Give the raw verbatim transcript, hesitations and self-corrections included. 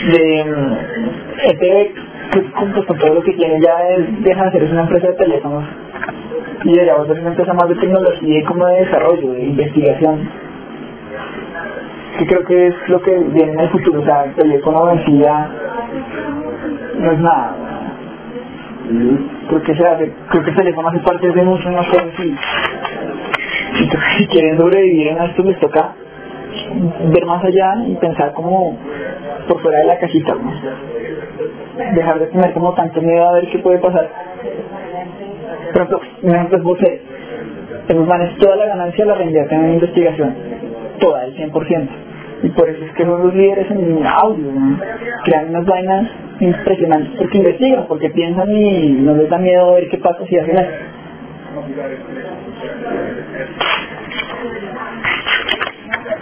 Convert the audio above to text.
de mm, E T V, que pues, con todo lo que tiene ya es, deja de ser es una empresa de teléfonos y debería volver una empresa más de tecnología y como de desarrollo, de investigación, que creo que es lo que viene en el futuro. O sea, el teléfono en sí ya no es nada. Creo que, se hace, creo que el teléfono hace parte de muchas más cosas y, y creo que si quieren sobrevivir en esto les toca ver más allá y pensar como por fuera de la cajita, ¿no? Dejar de tener como tanto miedo a ver qué puede pasar. Por ejemplo, ejemplo es Bose. Esos manes toda la ganancia la reinvierten en investigación, toda, el cien por ciento. Y por eso es que son los líderes en audio, ¿no? Crean unas vainas impresionantes porque investigan, porque piensan y no les da miedo a ver qué pasa si hacen eso.